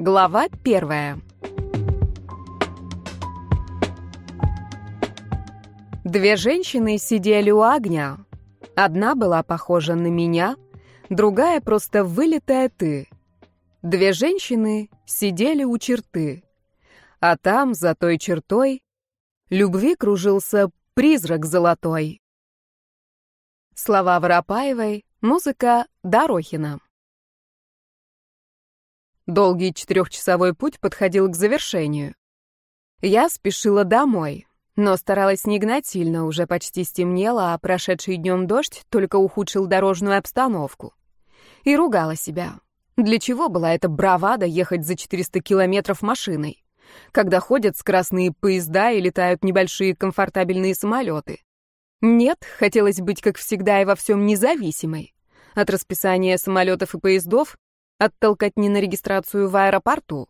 Глава 1. Две женщины сидели у огня. Одна была похожа на меня, другая просто вылитая ты. Две женщины сидели у черты, а там, за той чертой, любви кружился призрак золотой. Слова Воропаевой, музыка Дорохина. Долгий 4-часовой путь подходил к завершению. Я спешила домой, но старалась не гнать сильно, уже почти стемнело, а прошедший днем дождь только ухудшил дорожную обстановку. И ругала себя. Для чего была эта бравада ехать за 400 километров машиной, когда ходят скоростные поезда и летают небольшие комфортабельные самолеты? Нет, хотелось быть, как всегда, и во всем независимой. От расписания самолетов и поездов, от толкотни на регистрацию в аэропорту.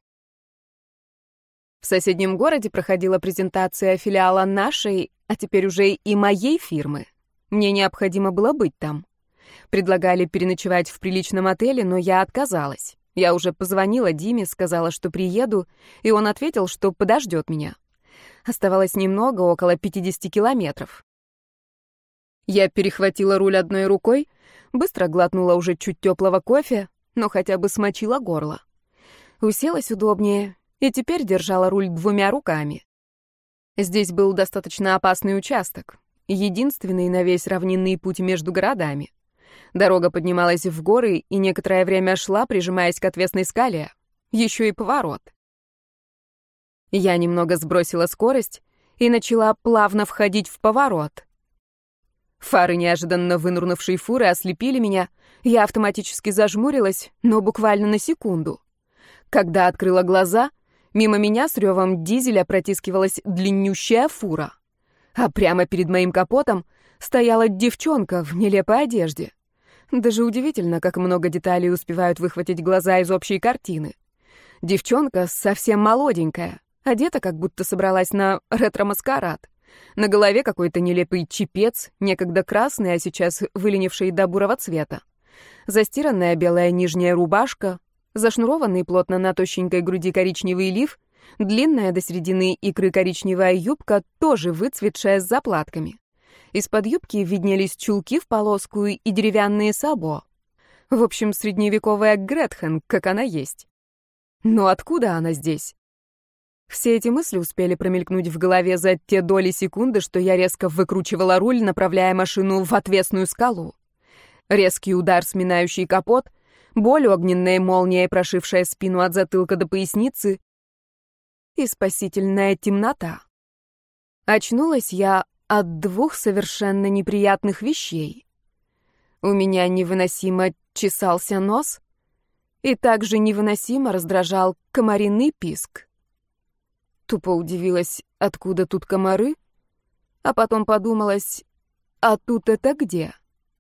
В соседнем городе проходила презентация филиала нашей, а теперь уже и моей фирмы. Мне необходимо было быть там. Предлагали переночевать в приличном отеле, но я отказалась. Я уже позвонила Диме, сказала, что приеду, и он ответил, что подождет меня. Оставалось немного, около 50 километров. Я перехватила руль одной рукой, быстро глотнула уже чуть теплого кофе, но хотя бы смочила горло. Уселась удобнее и теперь держала руль двумя руками. Здесь был достаточно опасный участок, единственный на весь равнинный путь между городами. Дорога поднималась в горы и некоторое время шла, прижимаясь к отвесной скале. Еще и поворот. Я немного сбросила скорость и начала плавно входить в поворот. Фары неожиданно вынурнувшей фуры ослепили меня. Я автоматически зажмурилась, но буквально на секунду. Когда открыла глаза, мимо меня с ревом дизеля протискивалась длиннющая фура. А прямо перед моим капотом стояла девчонка в нелепой одежде. Даже удивительно, как много деталей успевают выхватить глаза из общей картины. Девчонка совсем молоденькая, одета, как будто собралась на ретро-маскарад. На голове какой-то нелепый чепец, некогда красный, а сейчас выленивший до бурого цвета. Застиранная белая нижняя рубашка, зашнурованный плотно на тощенькой груди коричневый лиф, длинная до середины икры коричневая юбка, тоже выцветшая с заплатками. Из-под юбки виднелись чулки в полоску и деревянные сабо. В общем, средневековая Гретхен, как она есть. Но откуда она здесь? Все эти мысли успели промелькнуть в голове за те доли секунды, что я резко выкручивала руль, направляя машину в отвесную скалу. Резкий удар, сминающий капот, боль огненной молнией, прошившая спину от затылка до поясницы, и спасительная темнота. Очнулась я от двух совершенно неприятных вещей. У меня невыносимо чесался нос, и также невыносимо раздражал комариный писк. Тупо удивилась, откуда тут комары, а потом подумалась, а тут это где?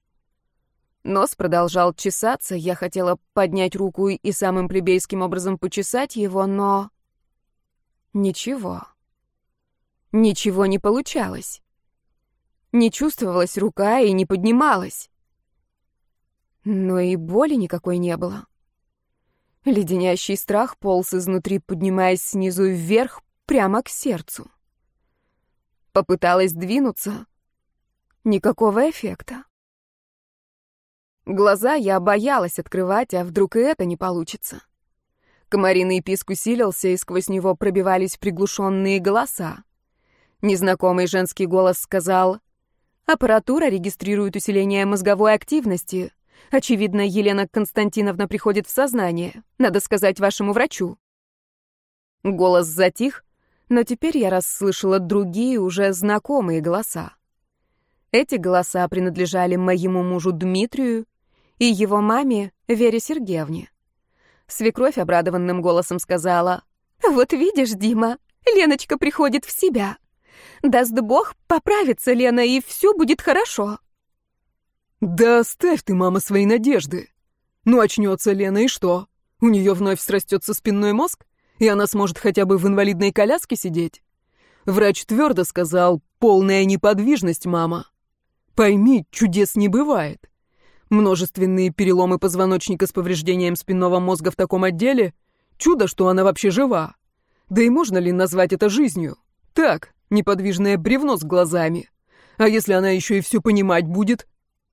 Нос продолжал чесаться, я хотела поднять руку и самым плебейским образом почесать его, но... Ничего. Ничего не получалось. Не чувствовалась рука и не поднималась. Но и боли никакой не было. Леденящий страх полз изнутри, поднимаясь снизу вверх, прямо к сердцу. Попыталась двинуться. Никакого эффекта. Глаза я боялась открывать, а вдруг и это не получится. Комариный писк усилился, и сквозь него пробивались приглушенные голоса. Незнакомый женский голос сказал: «Аппаратура регистрирует усиление мозговой активности. Очевидно, Елена Константиновна приходит в сознание. Надо сказать вашему врачу». Голос затих, но теперь я расслышала другие, уже знакомые голоса. Эти голоса принадлежали моему мужу Дмитрию и его маме Вере Сергеевне. Свекровь обрадованным голосом сказала: «Вот видишь, Дима, Леночка приходит в себя. Даст Бог, поправится Лена, и все будет хорошо». «Да оставь ты, мама, свои надежды. Ну, очнется Лена, и что? У нее вновь срастется спинной мозг, и она сможет хотя бы в инвалидной коляске сидеть? Врач твердо сказал: полная неподвижность, мама. Пойми, чудес не бывает. Множественные переломы позвоночника с повреждением спинного мозга в таком отделе Чудо, что она вообще жива. Да и можно ли назвать это жизнью? Так, неподвижное бревно с глазами. А если она еще и все понимать будет?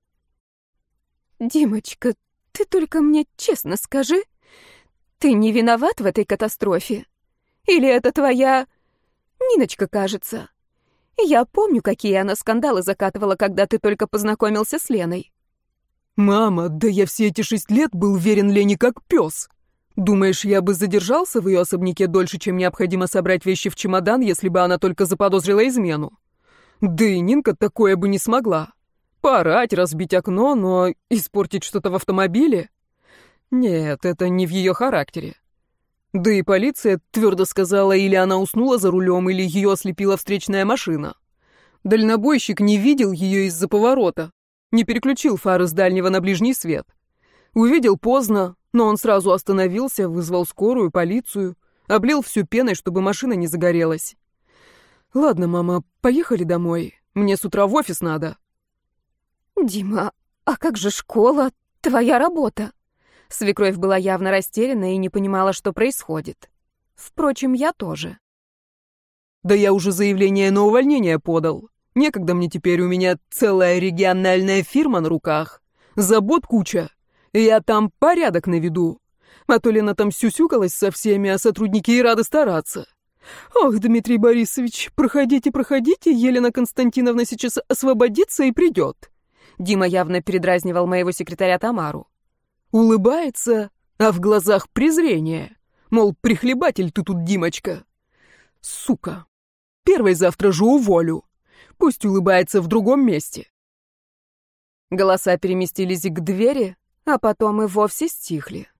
Димочка, ты только мне честно скажи, ты не виноват в этой катастрофе? Или это твоя... Ниночка, кажется. Я помню, какие она скандалы закатывала, когда ты только познакомился с Леной. Мама, да я все эти 6 лет был верен Лене как пес. Думаешь, я бы задержался в ее особняке дольше, чем необходимо собрать вещи в чемодан, если бы она только заподозрила измену? Да и Нинка такое бы не смогла. Поорать, разбить окно, но испортить что-то в автомобиле? Нет, это не в ее характере. Да и полиция твердо сказала, или она уснула за рулем, или ее ослепила встречная машина. Дальнобойщик не видел ее из-за поворота, не переключил фары с дальнего на ближний свет. Увидел поздно, но он сразу остановился, вызвал скорую, полицию, облил всю пеной, чтобы машина не загорелась. Ладно, мама, поехали домой. Мне с утра в офис надо. Дима, а как же школа, твоя работа? Свекровь была явно растеряна и не понимала, что происходит. Впрочем, я тоже. Да я уже заявление на увольнение подал. Некогда мне теперь, у меня целая региональная фирма на руках. Забот куча. Я там порядок наведу. А то Лена там сюсюкалась со всеми, а сотрудники и рады стараться. Ох, Дмитрий Борисович, проходите, проходите, Елена Константиновна сейчас освободится и придет. Дима явно передразнивал моего секретаря Тамару. Улыбается, а в глазах презрение. Мол, прихлебатель ты тут, Димочка. Сука. Первой завтра же уволю. Пусть улыбается в другом месте. Голоса переместились к двери, а потом и вовсе стихли.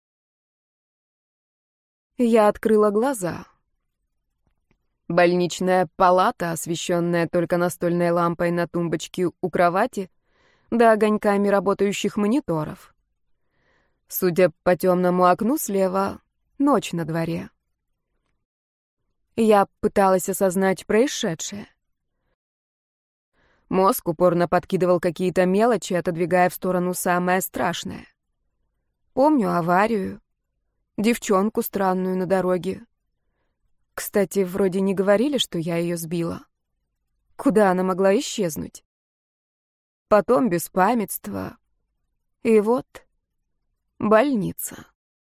Я открыла глаза. Больничная палата, освещенная только настольной лампой на тумбочке у кровати, да огоньками работающих мониторов. Судя по темному окну слева, ночь на дворе. Я пыталась осознать происшедшее. Мозг упорно подкидывал какие-то мелочи, отодвигая в сторону самое страшное. Помню аварию, девчонку странную на дороге. Кстати, вроде не говорили, что я ее сбила. Куда она могла исчезнуть? Потом беспамятство. И вот больница.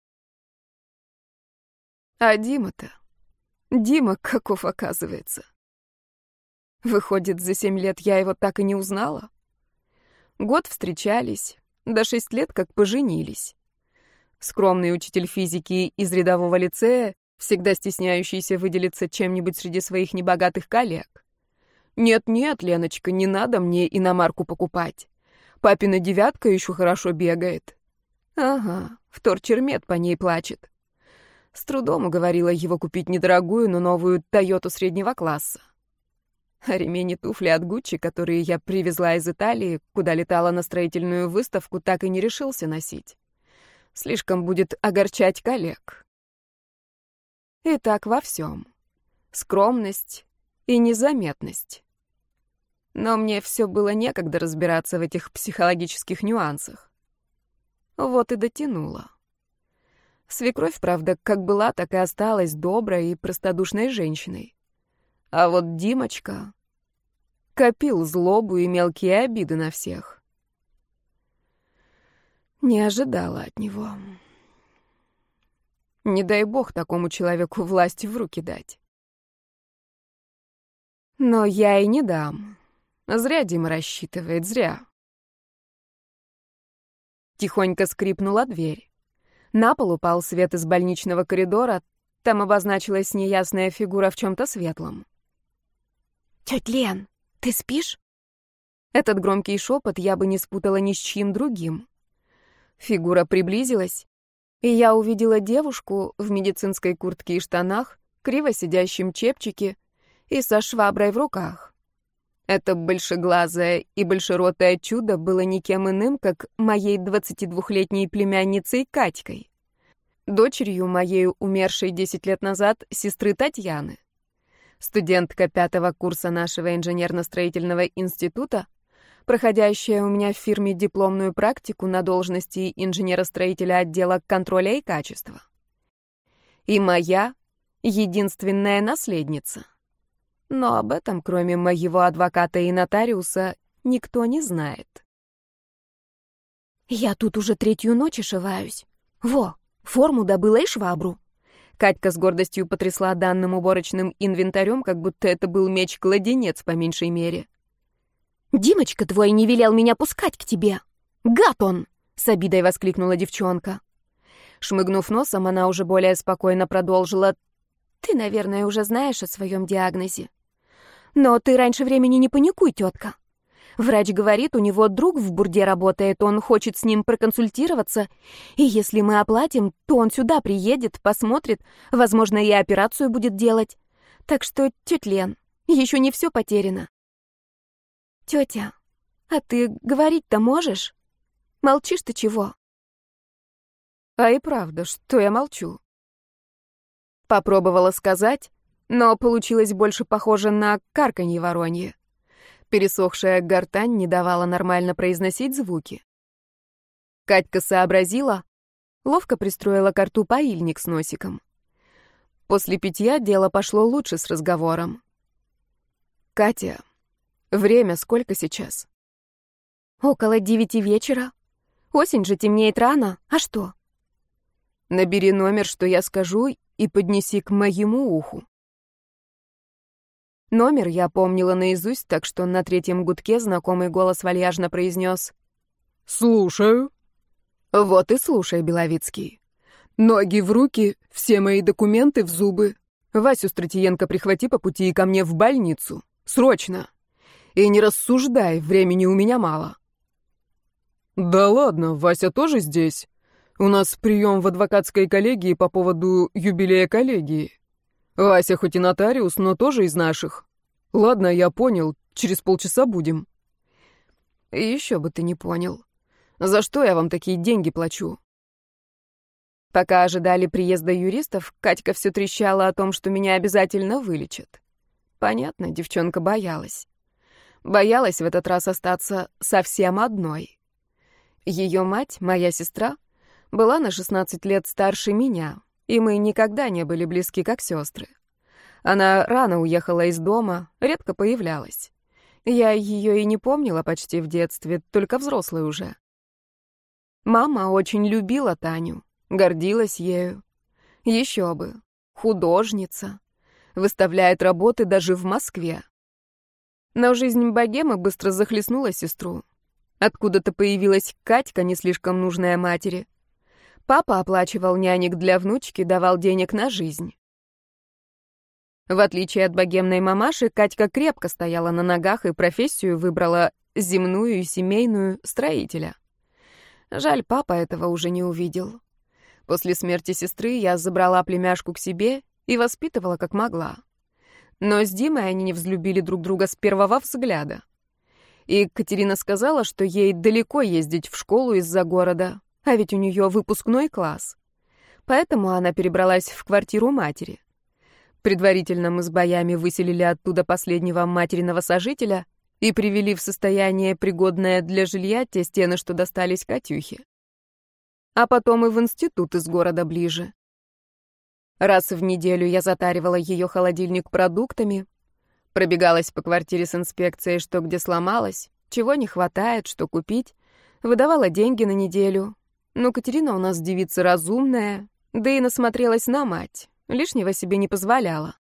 А Дима-то? Дима каков, оказывается. Выходит, за 7 лет я его так и не узнала? Год встречались, до 6 лет как поженились. Скромный учитель физики из рядового лицея, всегда стесняющийся выделиться чем-нибудь среди своих небогатых коллег. Нет-нет, Леночка, не надо мне иномарку покупать. Папина 9 еще хорошо бегает. Ага, вторчермет по ней плачет. С трудом уговорила его купить недорогую, но новую Тойоту среднего класса. А ремень и туфли от Гуччи, которые я привезла из Италии, куда летала на строительную выставку, так и не решился носить. Слишком будет огорчать коллег. И так во всем. Скромность и незаметность. Но мне все было некогда разбираться в этих психологических нюансах. Вот и дотянула. Свекровь, правда, как была, так и осталась доброй и простодушной женщиной. А вот Димочка копил злобу и мелкие обиды на всех. Не ожидала от него. Не дай бог такому человеку власть в руки дать. Но я и не дам. Зря Дима рассчитывает, зря. Тихонько скрипнула дверь. На пол упал свет из больничного коридора, там обозначилась неясная фигура в чем-то светлом. «Тётя Лен, ты спишь?» Этот громкий шепот я бы не спутала ни с чьим другим. Фигура приблизилась, и я увидела девушку в медицинской куртке и штанах, криво сидящем чепчике и со шваброй в руках. Это большеглазое и большеротое чудо было никем иным, как моей 22-летней племянницей Катькой, дочерью моей умершей 10 лет назад сестры Татьяны. Студентка 5-го курса нашего инженерно-строительного института, проходящая у меня в фирме дипломную практику на должности инженера-строителя отдела контроля и качества. И моя единственная наследница. Но об этом, кроме моего адвоката и нотариуса, никто не знает. Я тут уже 3-ю ночь ошиваюсь. Во, форму добыла и швабру. Катька с гордостью потрясла данным уборочным инвентарем, как будто это был меч-кладенец по меньшей мере. «Димочка твой не велел меня пускать к тебе. Гад он!» — с обидой воскликнула девчонка. Шмыгнув носом, она уже более спокойно продолжила. «Ты, наверное, уже знаешь о своем диагнозе. Но ты раньше времени не паникуй, тетка. Врач говорит, у него друг в бурде работает, он хочет с ним проконсультироваться, и если мы оплатим, то он сюда приедет, посмотрит, возможно, и операцию будет делать. Так что, тетя Лен, еще не все потеряно». «Тетя, а ты говорить-то можешь? Молчишь ты чего?» А и правда, что я молчу? Попробовала сказать, но получилось больше похоже на карканье воронье. Пересохшая гортань не давала нормально произносить звуки. Катька сообразила, ловко пристроила ко рту паильник с носиком. После питья дело пошло лучше с разговором. «Катя, время сколько сейчас?» «Около 9 вечера. Осень же, темнеет рано. А что?» «Набери номер, что я скажу, и поднеси к моему уху». Номер я помнила наизусть, так что на 3-м гудке знакомый голос вальяжно произнес: «Слушаю». «Вот и слушай, Беловицкий. «Ноги в руки, все мои документы в зубы. Васю Стратиенко прихвати по пути и ко мне в больницу. Срочно. И не рассуждай, времени у меня мало». «Да ладно, Вася тоже здесь. У нас прием в адвокатской коллегии по поводу юбилея коллегии. Вася хоть и нотариус, но тоже из наших. Ладно, я понял, через полчаса будем». «Еще бы ты не понял. За что я вам такие деньги плачу?» Пока ожидали приезда юристов, Катька все трещала о том, что меня обязательно вылечат. Понятно, девчонка боялась. Боялась в этот раз остаться совсем одной. Ее мать, моя сестра, была на 16 лет старше меня, и мы никогда не были близки как сестры. Она рано уехала из дома, редко появлялась. Я ее и не помнила почти в детстве, только взрослой уже. Мама очень любила Таню, гордилась ею. Еще бы, художница, выставляет работы даже в Москве. Но жизнь богемы быстро захлестнула сестру. Откуда-то появилась Катька, не слишком нужная матери. Папа оплачивал нянек для внучки, давал денег на жизнь. В отличие от богемной мамаши, Катька крепко стояла на ногах и профессию выбрала земную и семейную строителя. Жаль, папа этого уже не увидел. После смерти сестры я забрала племяшку к себе и воспитывала как могла. Но с Димой они не взлюбили друг друга с первого взгляда. И Катерина сказала, что ей далеко ездить в школу из-за города, а ведь у нее выпускной класс. Поэтому она перебралась в квартиру матери. Предварительно мы с боями выселили оттуда последнего материного сожителя и привели в состояние, пригодное для жилья, те стены, что достались Катюхе. А потом и в институт из города ближе. Раз в неделю я затаривала ее холодильник продуктами, пробегалась по квартире с инспекцией, что где сломалось, чего не хватает, что купить, выдавала деньги на неделю. Но Катерина у нас девица разумная, да и насмотрелась на мать, лишнего себе не позволяла.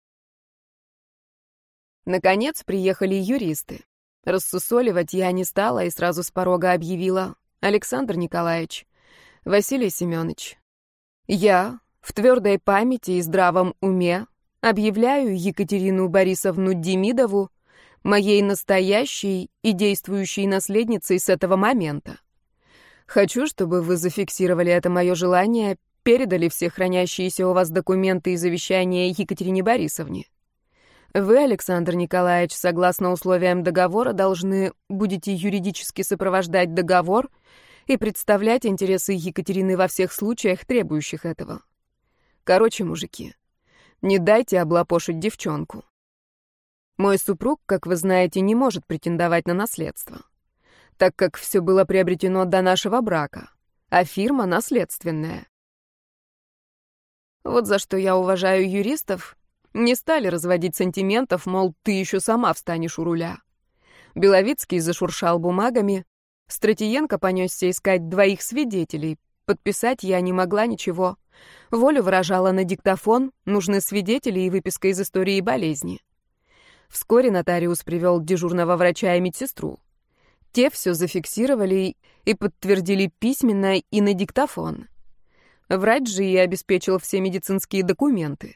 Наконец приехали юристы. Рассусоливать я не стала и сразу с порога объявила: «Александр Николаевич, Василий Семенович, я в твердой памяти и здравом уме объявляю Екатерину Борисовну Демидову моей настоящей и действующей наследницей с этого момента. Хочу, чтобы вы зафиксировали это мое желание, передали все хранящиеся у вас документы и завещания Екатерине Борисовне. Вы, Александр Николаевич, согласно условиям договора, должны будете юридически сопровождать договор и представлять интересы Екатерины во всех случаях, требующих этого. Короче, мужики, не дайте облапошить девчонку. Мой супруг, как вы знаете, не может претендовать на наследство, так как все было приобретено до нашего брака, а фирма наследственная. Вот за что я уважаю юристов. Не стали разводить сантиментов, мол, ты еще сама встанешь у руля. Беловицкий зашуршал бумагами. Стратиенко понесся искать двоих свидетелей. Подписать я не могла ничего. Волю выражала на диктофон, нужны свидетели и выписка из истории болезни. Вскоре нотариус привел дежурного врача и медсестру. Те все зафиксировали и подтвердили письменно и на диктофон. Врач же и обеспечил все медицинские документы.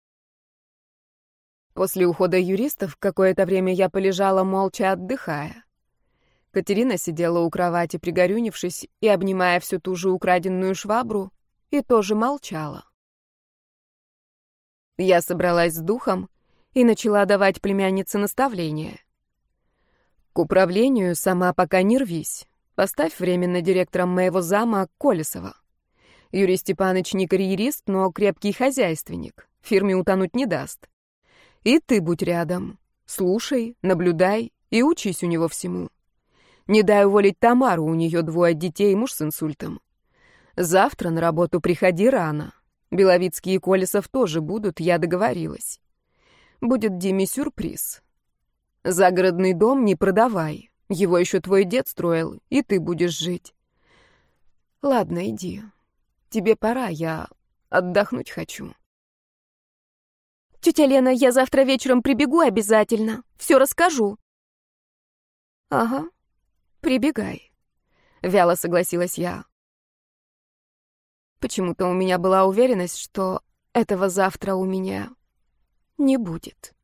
После ухода юристов какое-то время я полежала молча, отдыхая. Катерина сидела у кровати, пригорюнившись и обнимая всю ту же украденную швабру, и тоже молчала. Я собралась с духом и начала давать племяннице наставления. К управлению сама пока не рвись. Поставь временно директором моего зама Колесова. Юрий Степанович не карьерист, но крепкий хозяйственник. Фирме утонуть не даст. И ты будь рядом. Слушай, наблюдай и учись у него всему. Не дай уволить Тамару, у нее 2 детей, муж с инсультом. Завтра на работу приходи рано. Беловицкий и Колесов тоже будут, я договорилась. Будет Диме сюрприз. Загородный дом не продавай. Его еще твой дед строил, и ты будешь жить. Ладно, иди. Тебе пора, я отдохнуть хочу. Тетя Лена, я завтра вечером прибегу обязательно. Все расскажу. Ага, прибегай. Вяло согласилась я. Почему-то у меня была уверенность, что этого завтра у меня не будет.